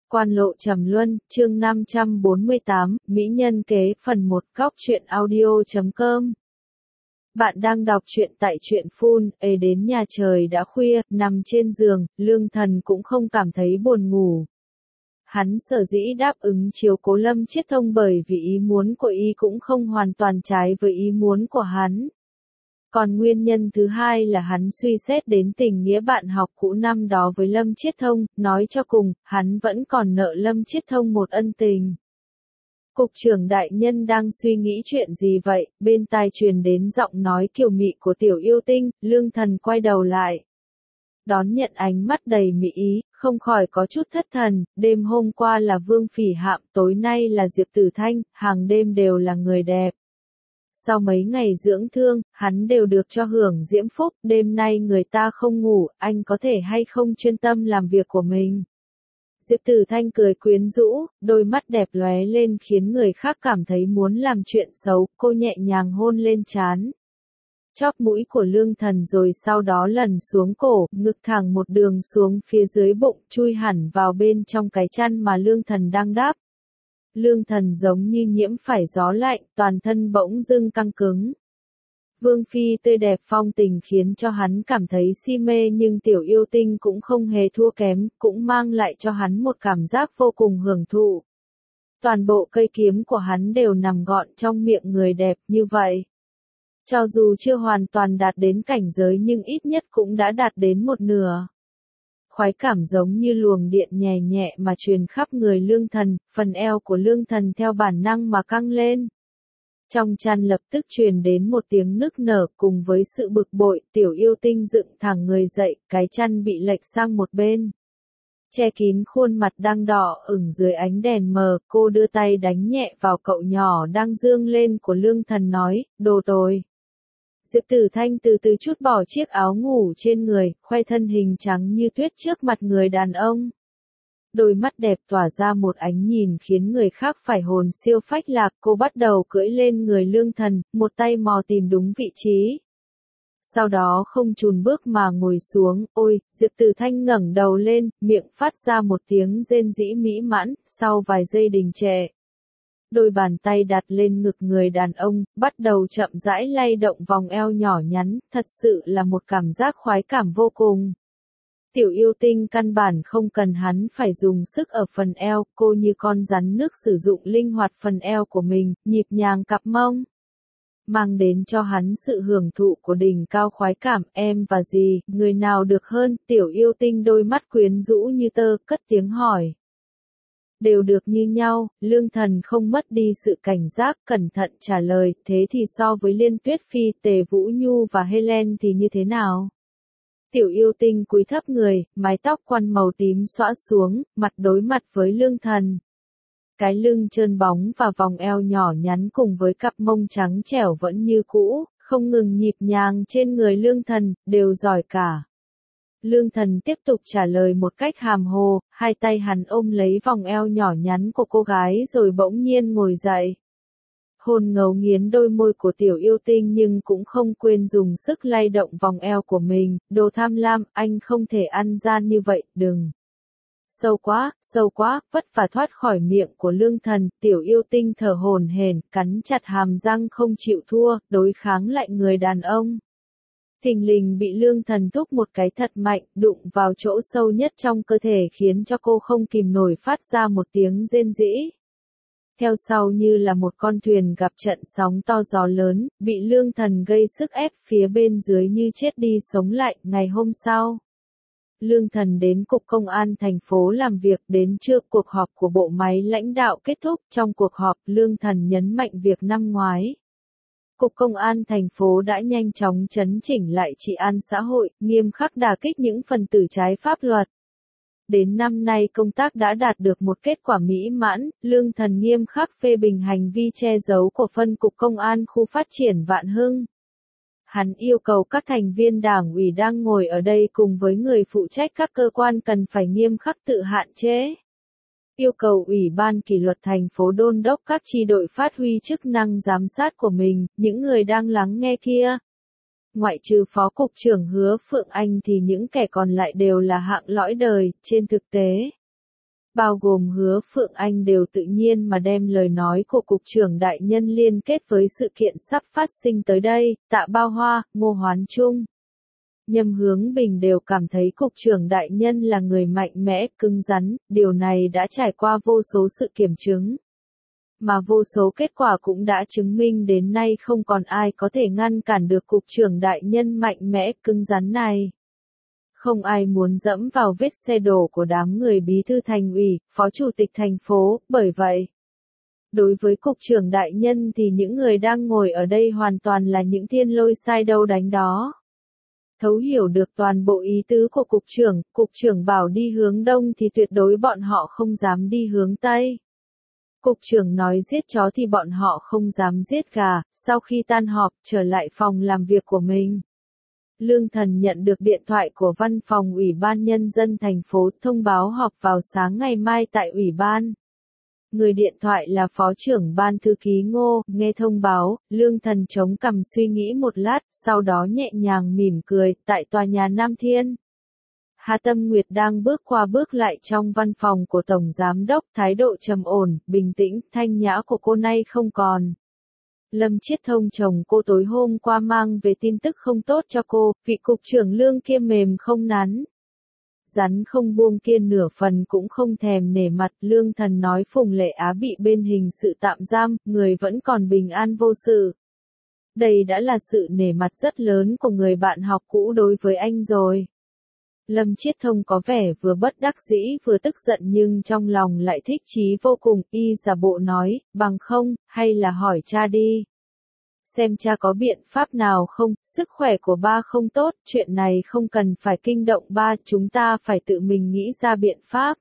Quan lộ trầm luân, chương 548, Mỹ nhân kế phần 1 góc truyện audio.com. Bạn đang đọc truyện tại truyện Phun, đến nhà trời đã khuya, nằm trên giường, Lương Thần cũng không cảm thấy buồn ngủ. Hắn sở dĩ đáp ứng chiếu cố Lâm Chiết Thông bởi vì ý muốn của y cũng không hoàn toàn trái với ý muốn của hắn. Còn nguyên nhân thứ hai là hắn suy xét đến tình nghĩa bạn học cũ năm đó với Lâm Chiết Thông, nói cho cùng, hắn vẫn còn nợ Lâm Chiết Thông một ân tình. Cục trưởng đại nhân đang suy nghĩ chuyện gì vậy? Bên tai truyền đến giọng nói kiều mị của Tiểu Yêu Tinh. Lương Thần quay đầu lại, đón nhận ánh mắt đầy mỹ ý, không khỏi có chút thất thần. Đêm hôm qua là Vương Phỉ Hạm, tối nay là Diệp Tử Thanh, hàng đêm đều là người đẹp. Sau mấy ngày dưỡng thương, hắn đều được cho hưởng diễm phúc, đêm nay người ta không ngủ, anh có thể hay không chuyên tâm làm việc của mình. Diệp Tử Thanh cười quyến rũ, đôi mắt đẹp lóe lên khiến người khác cảm thấy muốn làm chuyện xấu, cô nhẹ nhàng hôn lên trán, chóp mũi của Lương Thần rồi sau đó lần xuống cổ, ngực thẳng một đường xuống phía dưới bụng, chui hẳn vào bên trong cái chăn mà Lương Thần đang đáp. Lương Thần giống như nhiễm phải gió lạnh, toàn thân bỗng dưng căng cứng. Vương phi tươi đẹp phong tình khiến cho hắn cảm thấy si mê, nhưng Tiểu Yêu Tinh cũng không hề thua kém, cũng mang lại cho hắn một cảm giác vô cùng hưởng thụ. Toàn bộ cây kiếm của hắn đều nằm gọn trong miệng người đẹp như vậy. Cho dù chưa hoàn toàn đạt đến cảnh giới nhưng ít nhất cũng đã đạt đến một nửa. Khoái cảm giống như luồng điện nhẹ nhẹ mà truyền khắp người Lương Thần, phần eo của Lương Thần theo bản năng mà căng lên. Trong chăn lập tức truyền đến một tiếng nức nở, cùng với sự bực bội, Tiểu Yêu Tinh dựng thẳng người dậy, cái chăn bị lệch sang một bên, che kín khuôn mặt đang đỏ ửng dưới ánh đèn mờ. Cô đưa tay đánh nhẹ vào cậu nhỏ đang dương lên của Lương Thần nói, đồ tồi. Diệp Tử Thanh từ từ trút bỏ chiếc áo ngủ trên người, khoe thân hình trắng như tuyết trước mặt người đàn ông. Đôi mắt đẹp tỏa ra một ánh nhìn khiến người khác phải hồn siêu phách lạc. Cô bắt đầu cưỡi lên người Lương Thần, một tay mò tìm đúng vị trí. Sau đó không chùn bước mà ngồi xuống. Ôi, Diệp Tử Thanh ngẩng đầu lên, miệng phát ra một tiếng rên rỉ mỹ mãn, sau vài giây đình trệ. Đôi bàn tay đặt lên ngực người đàn ông, bắt đầu chậm rãi lay động vòng eo nhỏ nhắn, thật sự là một cảm giác khoái cảm vô cùng. Tiểu Yêu Tinh căn bản không cần hắn phải dùng sức ở phần eo, cô như con rắn nước sử dụng linh hoạt phần eo của mình, nhịp nhàng cặp mông, mang đến cho hắn sự hưởng thụ của đỉnh cao khoái cảm. Em và gì, người nào được hơn? Tiểu Yêu Tinh đôi mắt quyến rũ như tơ, cất tiếng hỏi. Đều được như nhau. Lương Thần không mất đi sự cảnh giác, cẩn thận trả lời. Thế thì so với Liên Tuyết Phi, Tề Vũ Nhu và Helen thì như thế nào? Tiểu Yêu Tinh cúi thấp người, mái tóc quăn màu tím xõa xuống, mặt đối mặt với Lương Thần. Cái lưng trơn bóng và vòng eo nhỏ nhắn cùng với cặp mông trắng trẻo vẫn như cũ, không ngừng nhịp nhàng trên người Lương Thần, đều giỏi cả. Lương Thần tiếp tục trả lời một cách hàm hồ, hai tay hắn ôm lấy vòng eo nhỏ nhắn của cô gái rồi bỗng nhiên ngồi dậy. Hôn ngấu nghiến đôi môi của Tiểu Yêu Tinh nhưng cũng không quên dùng sức lay động vòng eo của mình. Đồ tham lam, anh không thể ăn gian như vậy, đừng. Sâu quá, vất vả thoát khỏi miệng của Lương Thần. Tiểu Yêu Tinh thở hổn hển, cắn chặt hàm răng không chịu thua, đối kháng lại người đàn ông. Thình lình bị Lương Thần thúc một cái thật mạnh, đụng vào chỗ sâu nhất trong cơ thể khiến cho cô không kìm nổi phát ra một tiếng rên rỉ. Theo sau như là một con thuyền gặp trận sóng to gió lớn, bị Lương Thần gây sức ép phía bên dưới như chết đi sống lại. Ngày hôm sau, Lương Thần đến Cục Công an thành phố làm việc. Đến trưa cuộc họp của bộ máy lãnh đạo kết thúc. Trong cuộc họp, Lương Thần nhấn mạnh việc năm ngoái, Cục Công an thành phố đã nhanh chóng chấn chỉnh lại trị an xã hội, nghiêm khắc đả kích những phần tử trái pháp luật. Đến năm nay công tác đã đạt được một kết quả mỹ mãn. Lương Thần nghiêm khắc phê bình hành vi che giấu của phân cục Công an khu phát triển Vạn Hưng. Hắn yêu cầu các thành viên đảng ủy đang ngồi ở đây cùng với người phụ trách các cơ quan cần phải nghiêm khắc tự hạn chế. Yêu cầu Ủy ban kỷ luật thành phố đôn đốc các chi đội phát huy chức năng giám sát của mình. Những người đang lắng nghe kia, ngoại trừ Phó Cục trưởng Hứa Phượng Anh thì những kẻ còn lại đều là hạng lõi đời. Trên thực tế, bao gồm Hứa Phượng Anh đều tự nhiên mà đem lời nói của Cục trưởng Đại Nhân liên kết với sự kiện sắp phát sinh tới đây, Tạ Bao Hoa, Ngô Hoán Trung. Nhâm Hướng Bình đều cảm thấy Cục trưởng Đại Nhân là người mạnh mẽ, cứng rắn, điều này đã trải qua vô số sự kiểm chứng. Mà vô số kết quả cũng đã chứng minh đến nay không còn ai có thể ngăn cản được Cục trưởng Đại Nhân mạnh mẽ, cứng rắn này. Không ai muốn dẫm vào vết xe đổ của đám người bí thư thành ủy, phó chủ tịch thành phố, bởi vậy. Đối với Cục trưởng Đại Nhân thì những người đang ngồi ở đây hoàn toàn là những thiên lôi sai đâu đánh đó. Thấu hiểu được toàn bộ ý tứ của Cục trưởng bảo đi hướng đông thì tuyệt đối bọn họ không dám đi hướng tây. Cục trưởng nói giết chó thì bọn họ không dám giết gà, sau khi tan họp, trở lại phòng làm việc của mình. Lương Thần nhận được điện thoại của văn phòng Ủy ban Nhân dân thành phố thông báo họp vào sáng ngày mai tại Ủy ban. Người điện thoại là Phó trưởng Ban Thư ký Ngô, nghe thông báo, Lương Thần chống cằm suy nghĩ một lát, sau đó nhẹ nhàng mỉm cười, tại tòa nhà Nam Thiên. Hà Tâm Nguyệt đang bước qua bước lại trong văn phòng của Tổng Giám đốc, thái độ trầm ổn, bình tĩnh, thanh nhã của cô nay không còn. Lâm Chiết Thông chồng cô tối hôm qua mang về tin tức không tốt cho cô, vị cục trưởng Lương kia mềm không nắn. Rắn không buông kia nửa phần cũng không thèm nể mặt. Lương Thần nói Phùng Lệ Á bị bên hình sự tạm giam, người vẫn còn bình an vô sự. Đây đã là sự nể mặt rất lớn của người bạn học cũ đối với anh rồi. Lâm Chiết Thông có vẻ vừa bất đắc dĩ vừa tức giận nhưng trong lòng lại thích chí vô cùng, y giả bộ nói, bằng không, hay là hỏi cha đi. Xem cha có biện pháp nào không, sức khỏe của ba không tốt, chuyện này không cần phải kinh động ba, chúng ta phải tự mình nghĩ ra biện pháp.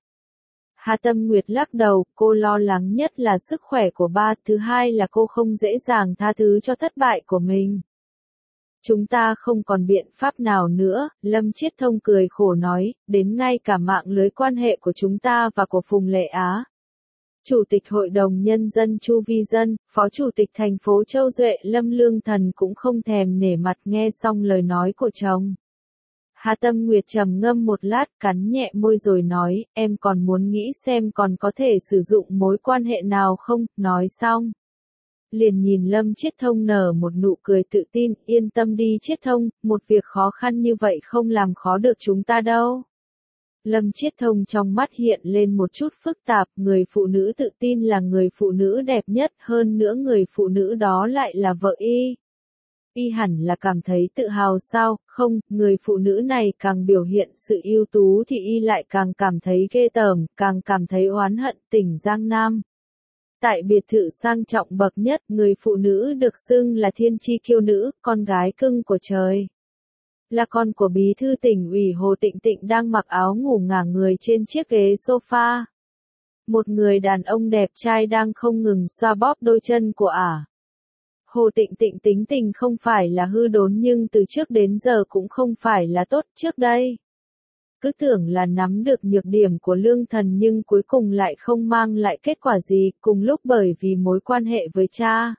Hà Tâm Nguyệt lắc đầu, cô lo lắng nhất là sức khỏe của ba, thứ hai là cô không dễ dàng tha thứ cho thất bại của mình. Chúng ta không còn biện pháp nào nữa, Lâm Chiết Thông cười khổ nói, đến ngay cả mạng lưới quan hệ của chúng ta và của Phùng Lệ Á. Chủ tịch Hội đồng Nhân dân Chu Vi Dân, Phó Chủ tịch thành phố Châu Duệ Lâm Lương Thần cũng không thèm nể mặt nghe xong lời nói của chồng. Hà Tâm Nguyệt trầm ngâm một lát cắn nhẹ môi rồi nói, em còn muốn nghĩ xem còn có thể sử dụng mối quan hệ nào không, nói xong. Liền nhìn Lâm Chiết Thông nở một nụ cười tự tin, yên tâm đi Chiết Thông, một việc khó khăn như vậy không làm khó được chúng ta đâu. Lâm Chiết Thông trong mắt hiện lên một chút phức tạp, người phụ nữ tự tin là người phụ nữ đẹp nhất, hơn nữa người phụ nữ đó lại là vợ y. Y hẳn là cảm thấy tự hào sao, không, người phụ nữ này càng biểu hiện sự ưu tú thì y lại càng cảm thấy ghê tởm, càng cảm thấy oán hận. Tỉnh Giang Nam. Tại biệt thự sang trọng bậc nhất, người phụ nữ được xưng là thiên chi kiêu nữ, con gái cưng của trời. Là con của bí thư tỉnh ủy Hồ Tịnh Tịnh đang mặc áo ngủ ngả người trên chiếc ghế sofa. Một người đàn ông đẹp trai đang không ngừng xoa bóp đôi chân của ả. Hồ Tịnh Tịnh tính tình không phải là hư đốn nhưng từ trước đến giờ cũng không phải là tốt trước đây. Cứ tưởng là nắm được nhược điểm của Lương Thần nhưng cuối cùng lại không mang lại kết quả gì, cùng lúc bởi vì mối quan hệ với cha.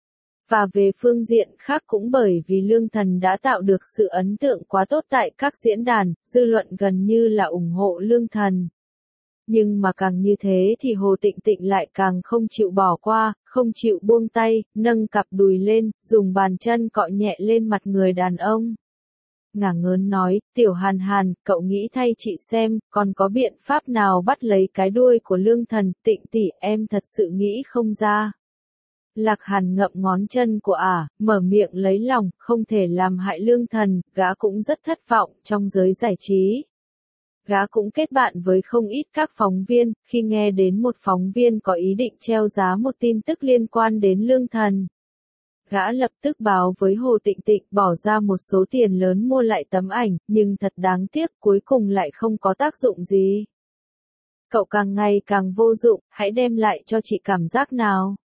Và về phương diện khác cũng bởi vì Lương Thần đã tạo được sự ấn tượng quá tốt tại các diễn đàn, dư luận gần như là ủng hộ Lương Thần. Nhưng mà càng như thế thì Hồ Tịnh Tịnh lại càng không chịu bỏ qua, không chịu buông tay, nâng cặp đùi lên, dùng bàn chân cọ nhẹ lên mặt người đàn ông. Ngả ngớn nói, Tiểu Hàn Hàn, cậu nghĩ thay chị xem, còn có biện pháp nào bắt lấy cái đuôi của Lương Thần, Tịnh tỷ em thật sự nghĩ không ra. Lạc Hàn ngậm ngón chân của ả, mở miệng lấy lòng, không thể làm hại Lương Thần, gã cũng rất thất vọng trong giới giải trí. Gã cũng kết bạn với không ít các phóng viên, khi nghe đến một phóng viên có ý định treo giá một tin tức liên quan đến Lương Thần. Gã lập tức báo với Hồ Tịnh Tịnh bỏ ra một số tiền lớn mua lại tấm ảnh, nhưng thật đáng tiếc cuối cùng lại không có tác dụng gì. Cậu càng ngày càng vô dụng, hãy đem lại cho chị cảm giác nào.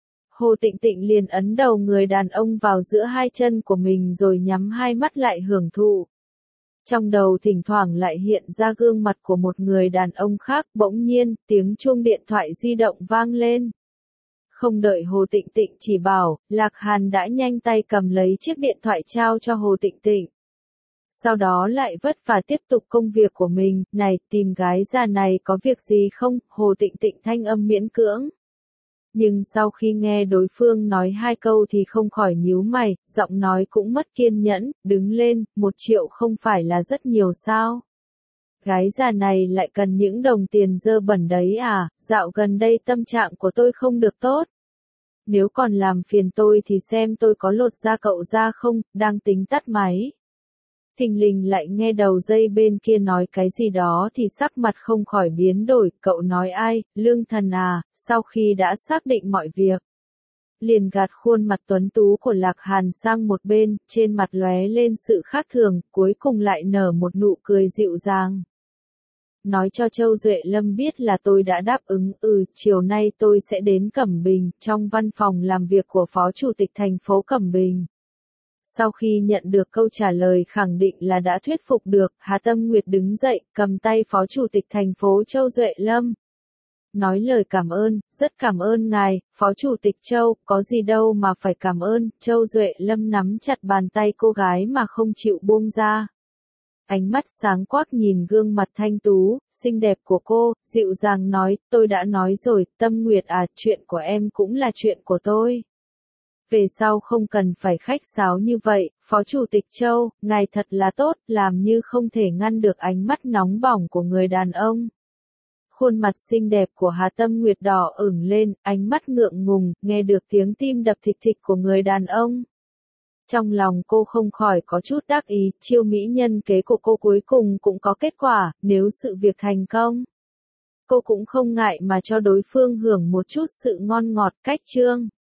Hồ Tịnh Tịnh liền ấn đầu người đàn ông vào giữa hai chân của mình rồi nhắm hai mắt lại hưởng thụ. Trong đầu thỉnh thoảng lại hiện ra gương mặt của một người đàn ông khác, bỗng nhiên, tiếng chuông điện thoại di động vang lên. Không đợi Hồ Tịnh Tịnh chỉ bảo, Lạc Hàn đã nhanh tay cầm lấy chiếc điện thoại trao cho Hồ Tịnh Tịnh. Sau đó lại vất vả tiếp tục công việc của mình, này, tìm gái già này có việc gì không, Hồ Tịnh Tịnh thanh âm miễn cưỡng. Nhưng sau khi nghe đối phương nói 2 câu thì không khỏi nhíu mày, giọng nói cũng mất kiên nhẫn, đứng lên, 1 triệu không phải là rất nhiều sao? Gái già này lại cần những đồng tiền dơ bẩn đấy à, dạo gần đây tâm trạng của tôi không được tốt. Nếu còn làm phiền tôi thì xem tôi có lột da cậu ra không, đang tính tắt máy. Thình lình lại nghe đầu dây bên kia nói cái gì đó thì sắc mặt không khỏi biến đổi, cậu nói ai, Lương Thần à, sau khi đã xác định mọi việc. Liền gạt khuôn mặt tuấn tú của Lạc Hàn sang một bên, trên mặt lóe lên sự khác thường, cuối cùng lại nở một nụ cười dịu dàng. Nói cho Châu Duệ Lâm biết là tôi đã đáp ứng, chiều nay tôi sẽ đến Cẩm Bình, trong văn phòng làm việc của Phó Chủ tịch thành phố Cẩm Bình. Sau khi nhận được câu trả lời khẳng định là đã thuyết phục được, Hà Tâm Nguyệt đứng dậy, cầm tay Phó Chủ tịch thành phố Châu Duệ Lâm. Nói lời cảm ơn, rất cảm ơn ngài, Phó Chủ tịch Châu, có gì đâu mà phải cảm ơn, Châu Duệ Lâm nắm chặt bàn tay cô gái mà không chịu buông ra. Ánh mắt sáng quắc nhìn gương mặt thanh tú, xinh đẹp của cô, dịu dàng nói, tôi đã nói rồi, Tâm Nguyệt à, chuyện của em cũng là chuyện của tôi. Về sau không cần phải khách sáo như vậy, Phó Chủ tịch Châu, ngài thật là tốt, làm như không thể ngăn được ánh mắt nóng bỏng của người đàn ông. Khuôn mặt xinh đẹp của Hà Tâm Nguyệt đỏ ửng lên, ánh mắt ngượng ngùng, nghe được tiếng tim đập thịch thịch của người đàn ông. Trong lòng cô không khỏi có chút đắc ý, chiêu mỹ nhân kế của cô cuối cùng cũng có kết quả, nếu sự việc thành công. Cô cũng không ngại mà cho đối phương hưởng một chút sự ngon ngọt cách chương.